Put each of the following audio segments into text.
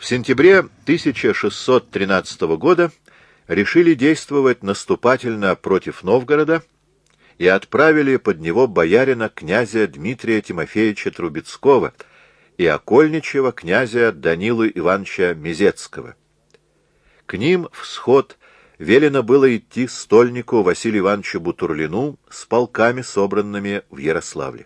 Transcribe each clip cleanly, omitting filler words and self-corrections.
В сентябре 1613 года решили действовать наступательно против Новгорода и отправили под него боярина князя Дмитрия Тимофеевича Трубецкого и окольничего князя Данилу Ивановича Мезецкого. К ним в сход велено было идти стольнику Василию Ивановичу Бутурлину с полками, собранными в Ярославле.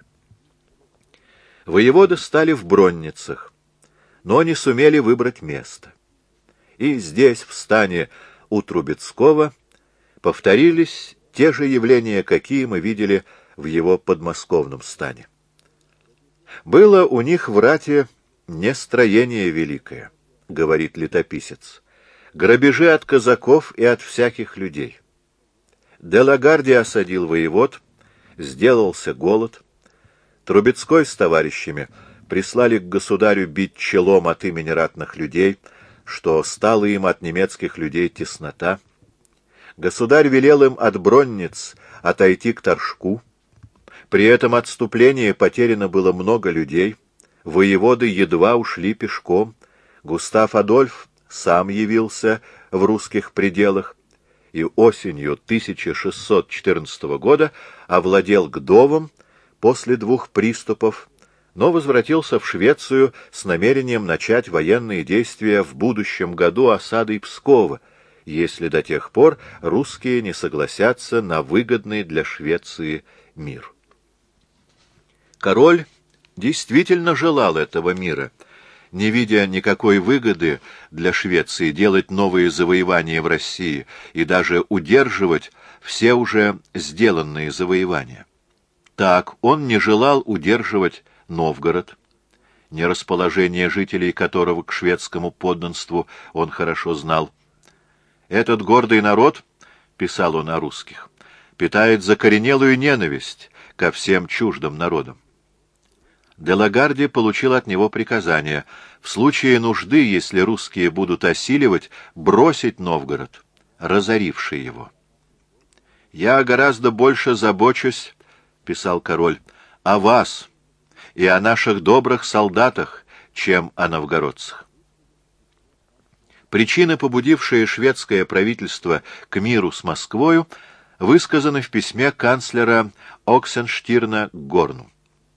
Воеводы стали в Бронницах, но не сумели выбрать место. И здесь, в стане у Трубецкого, повторились те же явления, какие мы видели в его подмосковном стане. «Было у них в рате нестроение великое», — говорит летописец, «грабежи от казаков и от всяких людей. Де Лагарди осадил воевод, сделался голод. Трубецкой с товарищами прислали к государю бить челом от имени ратных людей, что стало им от немецких людей теснота. Государь велел им от Бронниц отойти к Торжку. При этом отступлении потеряно было много людей, воеводы едва ушли пешком, Густав Адольф сам явился в русских пределах и осенью 1614 года овладел Гдовом после 2 приступов, но возвратился в Швецию с намерением начать военные действия в будущем году осадой Пскова, если до тех пор русские не согласятся на выгодный для Швеции мир. Король действительно желал этого мира, не видя никакой выгоды для Швеции делать новые завоевания в России и даже удерживать все уже сделанные завоевания. Так он не желал удерживать Новгород, нерасположение жителей которого к шведскому подданству он хорошо знал. «Этот гордый народ, — писал он о русских, — питает закоренелую ненависть ко всем чуждым народам». Де Лагарди получил от него приказание в случае нужды, если русские будут осиливать, бросить Новгород, разоривший его. «Я гораздо больше забочусь, — писал король, — о вас и о наших добрых солдатах, чем о новгородцах». Причины, побудившие шведское правительство к миру с Москвою, высказаны в письме канцлера Оксенштирна к Горну.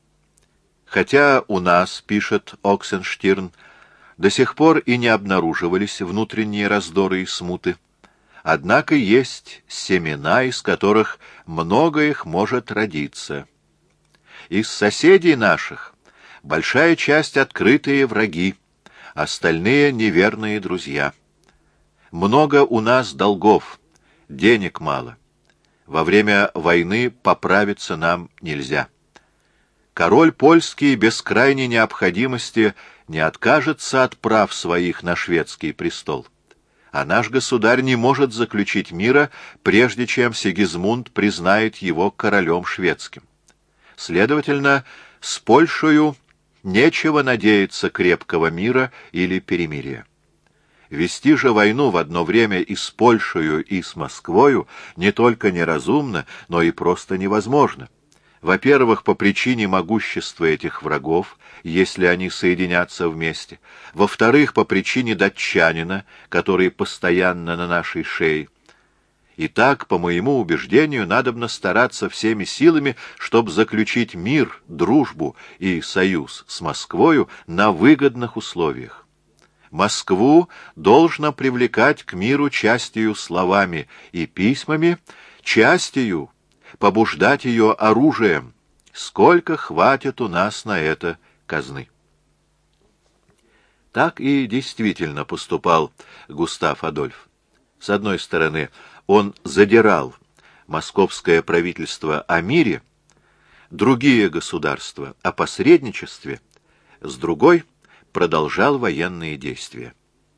«Хотя у нас, — пишет Оксенштирн, — до сих пор и не обнаруживались внутренние раздоры и смуты, однако есть семена, из которых много их может родиться. Из соседей наших большая часть открытые враги, остальные неверные друзья. Много у нас долгов, денег мало. Во время войны поправиться нам нельзя. Король польский без крайней необходимости не откажется от прав своих на шведский престол. А наш государь не может заключить мира, прежде чем Сигизмунд признает его королем шведским. Следовательно, с Польшею нечего надеяться крепкого мира или перемирия. Вести же войну в одно время и с Польшею, и с Москвою не только неразумно, но и просто невозможно. Во-первых, по причине могущества этих врагов, если они соединятся вместе. Во-вторых, по причине датчанина, который постоянно на нашей шее. Итак, по моему убеждению, надобно стараться всеми силами, чтобы заключить мир, дружбу и союз с Москвою на выгодных условиях. Москву должно привлекать к миру частью словами и письмами, частью побуждать ее оружием, сколько хватит у нас на это казны. Так и действительно поступал Густав Адольф. С одной стороны, он задирал московское правительство о мире, другие государства о посредничестве, с другой продолжал военные действия.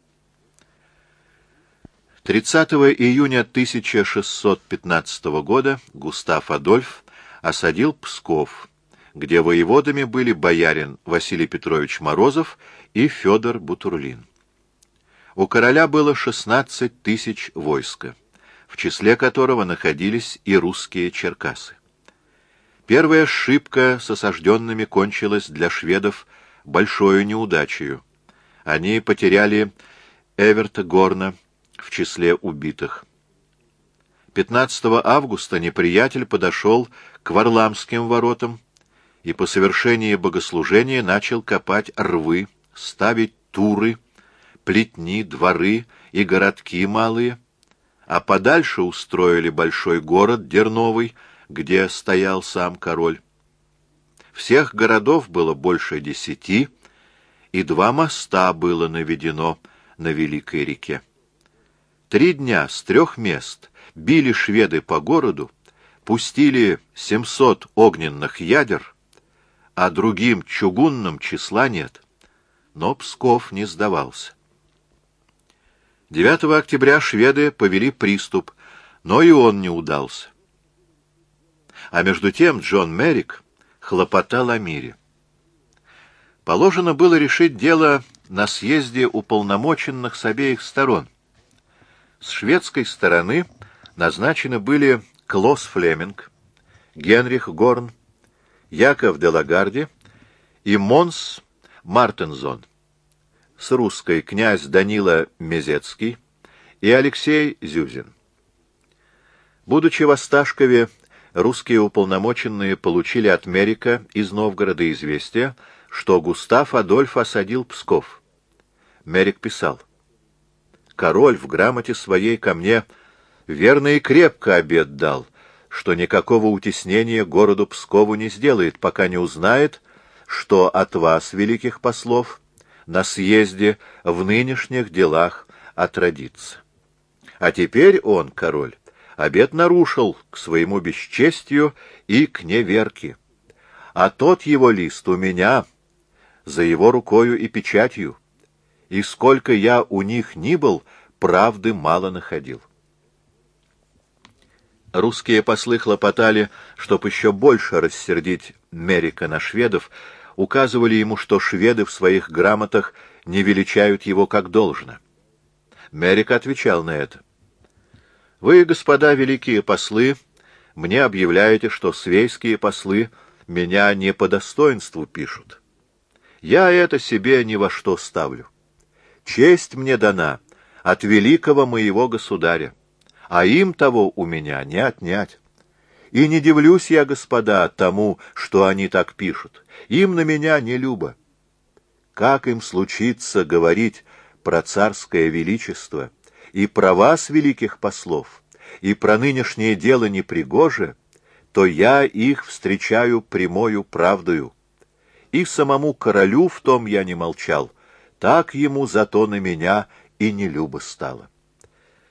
30 июня 1615 года Густав Адольф осадил Псков, где воеводами были боярин Василий Петрович Морозов и Федор Бутурлин. У короля было 16 тысяч войска, в числе которого находились и русские черкасы. Первая сшибка с осажденными кончилась для шведов большою неудачею. Они потеряли Эверта Горна в числе убитых. 15 августа неприятель подошел к Варламским воротам и по совершении богослужения начал копать рвы, ставить туры, плетни, дворы и городки малые, а подальше устроили большой город Дерновый, где стоял сам король. Всех городов было больше 10, и 2 моста было наведено на Великой реке. 3 дня с 3 мест били шведы по городу, пустили 700 огненных ядер, а другим чугунным числа нет. Но Псков не сдавался. 9 октября шведы повели приступ, но и он не удался. А между тем Джон Меррик хлопотал о мире. Положено было решить дело на съезде уполномоченных с обеих сторон. С шведской стороны назначены были Клос Флеминг, Генрих Горн, Яков де Лагарди и Монс Мартензон. С русской князь Данила Мезецкий и Алексей Зюзин. Будучи в Осташкове, русские уполномоченные получили от Меррика из Новгорода известие, что Густав Адольф осадил Псков. Меррик писал: «Король в грамоте своей ко мне верно и крепко обет дал, что никакого утеснения городу Пскову не сделает, пока не узнает, что от вас, великих послов, на съезде в нынешних делах отродится. А теперь он, король, обет нарушил к своему бесчестию и к неверке, а тот его лист у меня, за его рукою и печатью, и сколько я у них ни был, правды мало находил». Русские послы хлопотали, чтоб еще больше рассердить Меррика на шведов, указывали ему, что шведы в своих грамотах не величают его как должно. Меррик отвечал на это: «Вы, господа великие послы, мне объявляете, что свейские послы меня не по достоинству пишут. Я это себе ни во что ставлю. Честь мне дана от великого моего государя, а им того у меня не отнять. И не дивлюсь я, господа, тому, что они так пишут. Им на меня не любо. Как им случится говорить про царское величество и про вас, великих послов, и про нынешнее дело непригоже, то я их встречаю прямою правдою. И самому королю в том я не молчал, так ему зато на меня и не любо стало».